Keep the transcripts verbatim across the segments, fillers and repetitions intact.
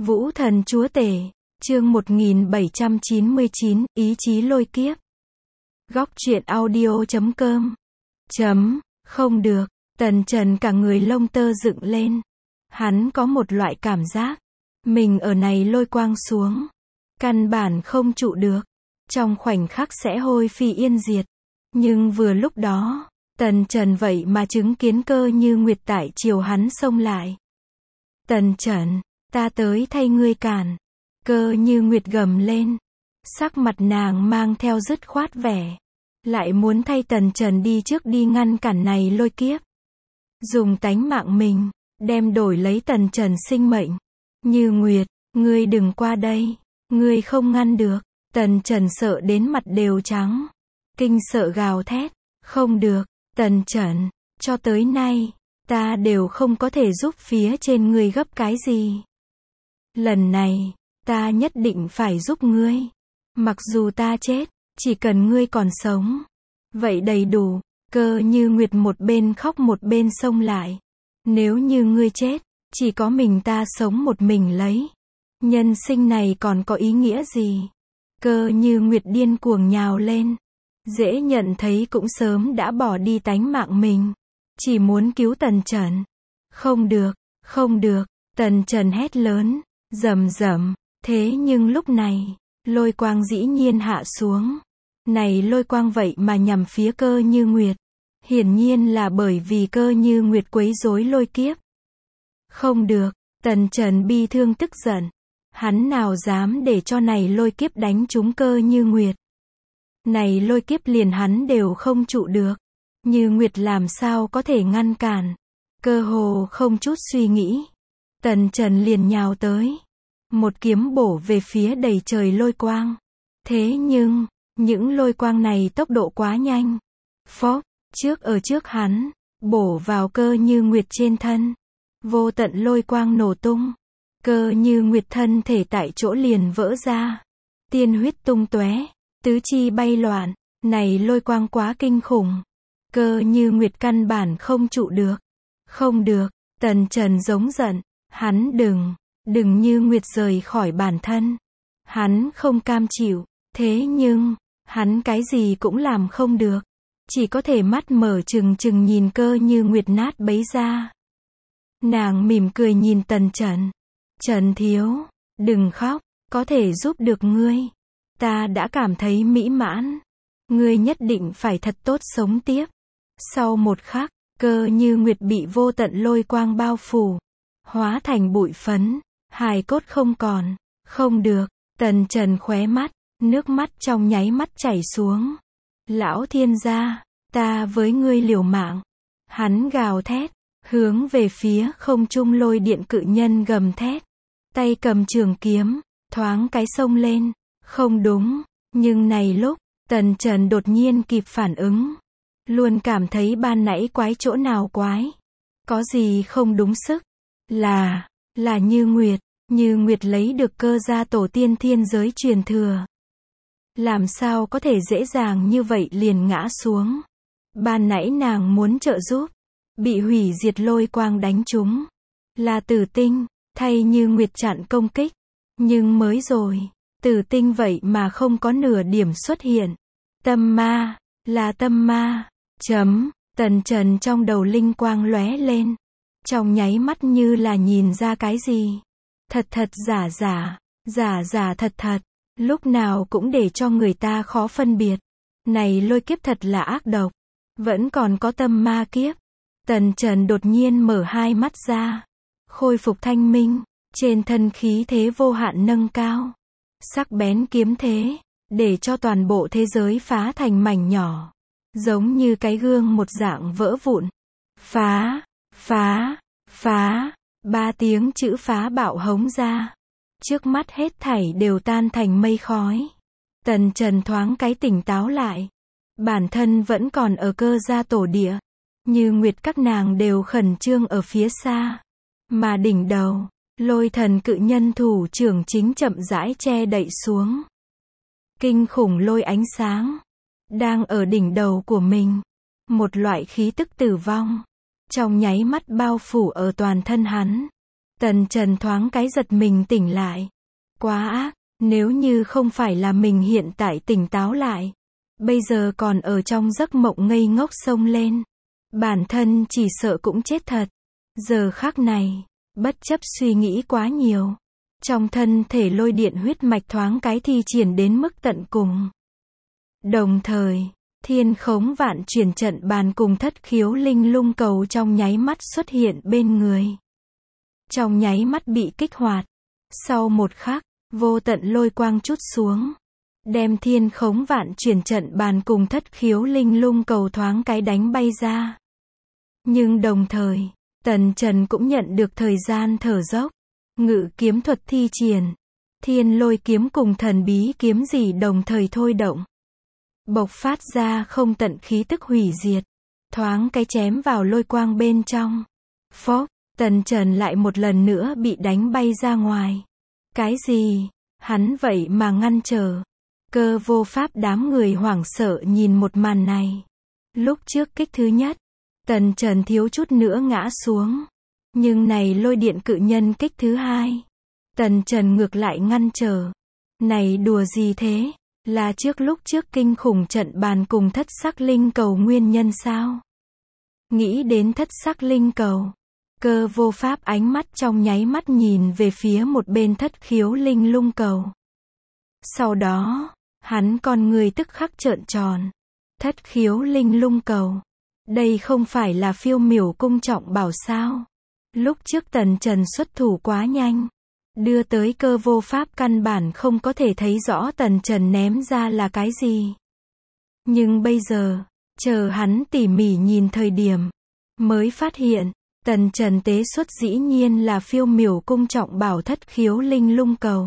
Vũ thần chúa tể, chương một nghìn bảy trăm chín mươi chín, ý chí lôi kiếp. Góc truyện audio chấm com. Chấm, không được, Tần Trần cả người lông tơ dựng lên. Hắn có một loại cảm giác, mình ở này lôi quang xuống, căn bản không trụ được, trong khoảnh khắc sẽ hôi phi yên diệt. Nhưng vừa lúc đó, Tần Trần vậy mà chứng kiến Cơ Như Nguyệt tại chiều hắn xông lại. Tần Trần, ta tới thay ngươi cản. Cơ Như Nguyệt gầm lên. Sắc mặt nàng mang theo dứt khoát vẻ. Lại muốn thay Tần Trần đi trước đi ngăn cản này lôi kiếp. Dùng tánh mạng mình, đem đổi lấy Tần Trần sinh mệnh. Như Nguyệt, ngươi đừng qua đây. Ngươi không ngăn được. Tần Trần sợ đến mặt đều trắng. Kinh sợ gào thét. Không được, Tần Trần, cho tới nay, ta đều không có thể giúp phía trên ngươi gấp cái gì. Lần này, ta nhất định phải giúp ngươi. Mặc dù ta chết, chỉ cần ngươi còn sống. Vậy đầy đủ. Cơ Như Nguyệt một bên khóc một bên xông lại. Nếu như ngươi chết, chỉ có mình ta sống một mình lấy. Nhân sinh này còn có ý nghĩa gì? Cơ Như Nguyệt điên cuồng nhào lên. Dễ nhận thấy cũng sớm đã bỏ đi tánh mạng mình. Chỉ muốn cứu Tần Trần. Không được, không được, Tần Trần hét lớn, rầm rầm. Thế nhưng lúc này, lôi quang dĩ nhiên hạ xuống. Này lôi quang vậy mà nhằm phía Cơ Như Nguyệt. Hiển nhiên là bởi vì Cơ Như Nguyệt quấy rối lôi kiếp. Không được, Tần Trần bi thương tức giận. Hắn nào dám để cho này lôi kiếp đánh trúng Cơ Như Nguyệt. Này lôi kiếp liền hắn đều không trụ được. Như Nguyệt làm sao có thể ngăn cản. Cơ hồ không chút suy nghĩ. Tần Trần liền nhào tới. Một kiếm bổ về phía đầy trời lôi quang. Thế nhưng, những lôi quang này tốc độ quá nhanh. Phốc, trước ở trước hắn, bổ vào Cơ Như Nguyệt trên thân. Vô tận lôi quang nổ tung. Cơ Như Nguyệt thân thể tại chỗ liền vỡ ra. Tiên huyết tung tóe, tứ chi bay loạn. Này lôi quang quá kinh khủng. Cơ Như Nguyệt căn bản không trụ được. Không được, Tần Trần giống giận. Hắn đừng, đừng Như Nguyệt rời khỏi bản thân. Hắn không cam chịu. Thế nhưng, hắn cái gì cũng làm không được. Chỉ có thể mắt mở trừng trừng nhìn Cơ Như Nguyệt nát bấy ra. Nàng mỉm cười nhìn Tần Trần. Trần thiếu, đừng khóc, có thể giúp được ngươi. Ta đã cảm thấy mỹ mãn. Ngươi nhất định phải thật tốt sống tiếp. Sau một khắc, Cơ Như Nguyệt bị vô tận lôi quang bao phủ. Hóa thành bụi phấn, hài cốt không còn. Không được, Tần Trần khóe mắt, nước mắt trong nháy mắt chảy xuống. Lão thiên gia, ta với ngươi liều mạng. Hắn gào thét, hướng về phía không trung lôi điện cự nhân gầm thét. Tay cầm trường kiếm, thoáng cái xông lên. Không đúng, nhưng này lúc, Tần Trần đột nhiên kịp phản ứng. Luôn cảm thấy ban nãy quái chỗ nào quái. Có gì không đúng sức. Là, là Như Nguyệt. Như Nguyệt lấy được Cơ gia tổ tiên thiên giới truyền thừa. Làm sao có thể dễ dàng như vậy liền ngã xuống. Ban nãy nàng muốn trợ giúp. Bị hủy diệt lôi quang đánh trúng. Là Tử Tinh, thay Như Nguyệt chặn công kích. Nhưng mới rồi, Tử Tinh vậy mà không có nửa điểm xuất hiện. Tâm ma, là tâm ma. Chấm, Tần Trần trong đầu linh quang lóe lên. Trong nháy mắt như là nhìn ra cái gì. Thật thật giả giả, giả giả thật thật. Lúc nào cũng để cho người ta khó phân biệt. Này lôi kiếp thật là ác độc. Vẫn còn có tâm ma kiếp. Tần Trần đột nhiên mở hai mắt ra. Khôi phục thanh minh. Trên thân khí thế vô hạn nâng cao. Sắc bén kiếm thế. Để cho toàn bộ thế giới phá thành mảnh nhỏ. Giống như cái gương một dạng vỡ vụn. Phá, phá, phá. Ba tiếng chữ phá bạo hống ra. Trước mắt hết thảy đều tan thành mây khói. Tần Trần thoáng cái tỉnh táo lại. Bản thân vẫn còn ở Cơ gia tổ địa. Như Nguyệt các nàng đều khẩn trương ở phía xa. Mà đỉnh đầu, lôi thần cự nhân thủ trưởng chính chậm rãi che đậy xuống. Kinh khủng lôi ánh sáng. Đang ở đỉnh đầu của mình. Một loại khí tức tử vong. Trong nháy mắt bao phủ ở toàn thân hắn. Tần Trần thoáng cái giật mình tỉnh lại. Quá ác, nếu như không phải là mình hiện tại tỉnh táo lại, bây giờ còn ở trong giấc mộng ngây ngốc xông lên, bản thân chỉ sợ cũng chết thật. Giờ khắc này, bất chấp suy nghĩ quá nhiều, trong thân thể lôi điện huyết mạch thoáng cái thi triển đến mức tận cùng. Đồng thời, thiên khống vạn chuyển trận bàn cùng thất khiếu linh lung cầu trong nháy mắt xuất hiện bên người. Trong nháy mắt bị kích hoạt. Sau một khắc, vô tận lôi quang trút xuống, đem thiên khống vạn chuyển trận bàn cùng thất khiếu linh lung cầu thoáng cái đánh bay ra. Nhưng đồng thời, Tần Trần cũng nhận được thời gian thở dốc. Ngự kiếm thuật thi triển, thiên lôi kiếm cùng thần bí kiếm gì đồng thời thôi động, bộc phát ra không tận khí tức hủy diệt, thoáng cái chém vào lôi quang bên trong. Phốc, Tần Trần lại một lần nữa bị đánh bay ra ngoài. Cái gì? Hắn vậy mà ngăn trở. Cơ vô pháp đám người hoảng sợ nhìn một màn này. Lúc trước kích thứ nhất, Tần Trần thiếu chút nữa ngã xuống. Nhưng này lôi điện cự nhân kích thứ hai, Tần Trần ngược lại ngăn trở. Này đùa gì thế? Là trước lúc trước kinh khủng trận bàn cùng thất sắc linh cầu nguyên nhân sao? Nghĩ đến thất sắc linh cầu, cơ vô pháp ánh mắt trong nháy mắt nhìn về phía một bên thất khiếu linh lung cầu. Sau đó, hắn con người tức khắc trợn tròn. Thất khiếu linh lung cầu, đây không phải là phiêu miểu cung trọng bảo sao? Lúc trước Tần Trần xuất thủ quá nhanh, đưa tới cơ vô pháp căn bản không có thể thấy rõ Tần Trần ném ra là cái gì. Nhưng bây giờ, chờ hắn tỉ mỉ nhìn thời điểm, mới phát hiện, Tần Trần tế xuất dĩ nhiên là phiêu miểu cung trọng bảo thất khiếu linh lung cầu.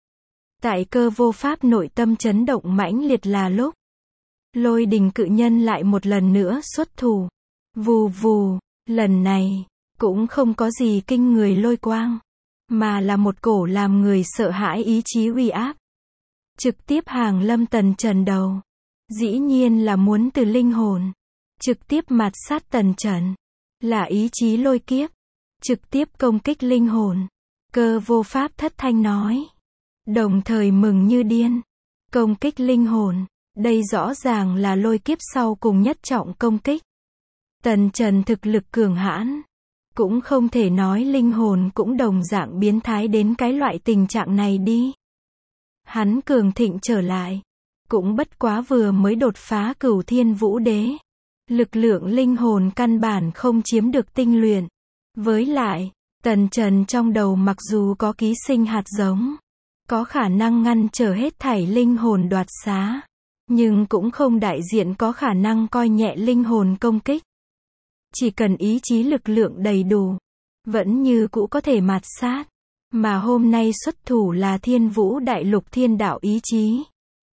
Tại cơ vô pháp nội tâm chấn động mãnh liệt là lúc lôi đình cự nhân lại một lần nữa xuất thủ. Vù vù, lần này cũng không có gì kinh người lôi quang, mà là một cổ làm người sợ hãi ý chí uy áp. Trực tiếp hàng lâm Tần Trần đầu. Dĩ nhiên là muốn từ linh hồn, trực tiếp mạt sát Tần Trần. Là ý chí lôi kiếp, trực tiếp công kích linh hồn. Cơ vô pháp thất thanh nói. Đồng thời mừng như điên. Công kích linh hồn, đây rõ ràng là lôi kiếp sau cùng nhất trọng công kích. Tần Trần thực lực cường hãn, cũng không thể nói linh hồn cũng đồng dạng biến thái đến cái loại tình trạng này đi. Hắn cường thịnh trở lại, cũng bất quá vừa mới đột phá cửu thiên vũ đế. Lực lượng linh hồn căn bản không chiếm được tinh luyện. Với lại, Tần Trần trong đầu mặc dù có ký sinh hạt giống, có khả năng ngăn trở hết thảy linh hồn đoạt xá, nhưng cũng không đại diện có khả năng coi nhẹ linh hồn công kích. Chỉ cần ý chí lực lượng đầy đủ, vẫn như cũ có thể mạt sát. Mà hôm nay xuất thủ là Thiên Vũ Đại Lục thiên đạo ý chí.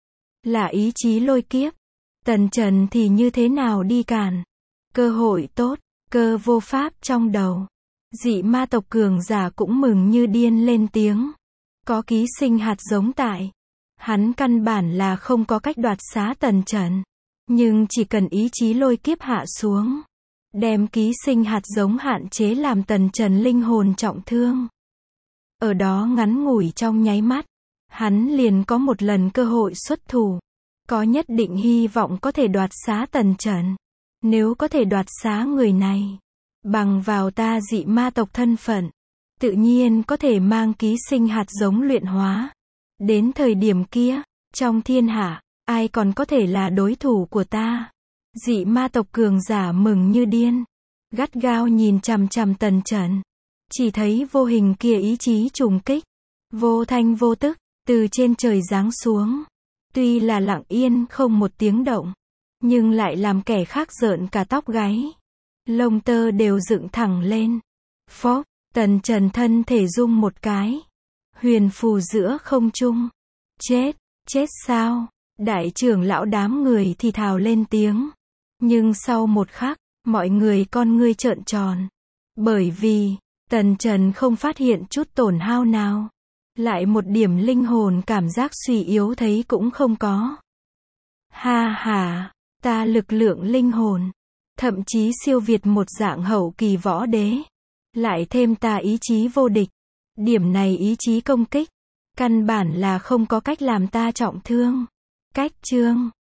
Là ý chí lôi kiếp. Tần Trần thì như thế nào đi cản? Cơ hội tốt, cơ vô pháp trong đầu. Dị ma tộc cường giả cũng mừng như điên lên tiếng. Có ký sinh hạt giống tại. Hắn căn bản là không có cách đoạt xá Tần Trần. Nhưng chỉ cần ý chí lôi kiếp hạ xuống, đem ký sinh hạt giống hạn chế làm Tần Trần linh hồn trọng thương. Ở đó ngắn ngủi trong nháy mắt, hắn liền có một lần cơ hội xuất thủ. Có nhất định hy vọng có thể đoạt xá Tần Trần. Nếu có thể đoạt xá người này, bằng vào ta dị ma tộc thân phận, tự nhiên có thể mang ký sinh hạt giống luyện hóa. Đến thời điểm kia, trong thiên hạ, ai còn có thể là đối thủ của ta? Dị ma tộc cường giả mừng như điên, gắt gao nhìn chằm chằm Tần Trần. Chỉ thấy vô hình kia ý chí trùng kích, vô thanh vô tức, từ trên trời giáng xuống. Tuy là lặng yên không một tiếng động, nhưng lại làm kẻ khác rợn cả tóc gáy. Lông tơ đều dựng thẳng lên. Phốc, Tần Trần thân thể rung một cái. Huyền phù giữa không trung. Chết, chết sao? Đại trưởng lão đám người thì thào lên tiếng. Nhưng sau một khắc, mọi người con ngươi trợn tròn. Bởi vì, Tần Trần không phát hiện chút tổn hao nào. Lại một điểm linh hồn cảm giác suy yếu thấy cũng không có. Ha ha, ta lực lượng linh hồn, thậm chí siêu việt một dạng hậu kỳ võ đế. Lại thêm ta ý chí vô địch. Điểm này ý chí công kích. Căn bản là không có cách làm ta trọng thương. Cách chương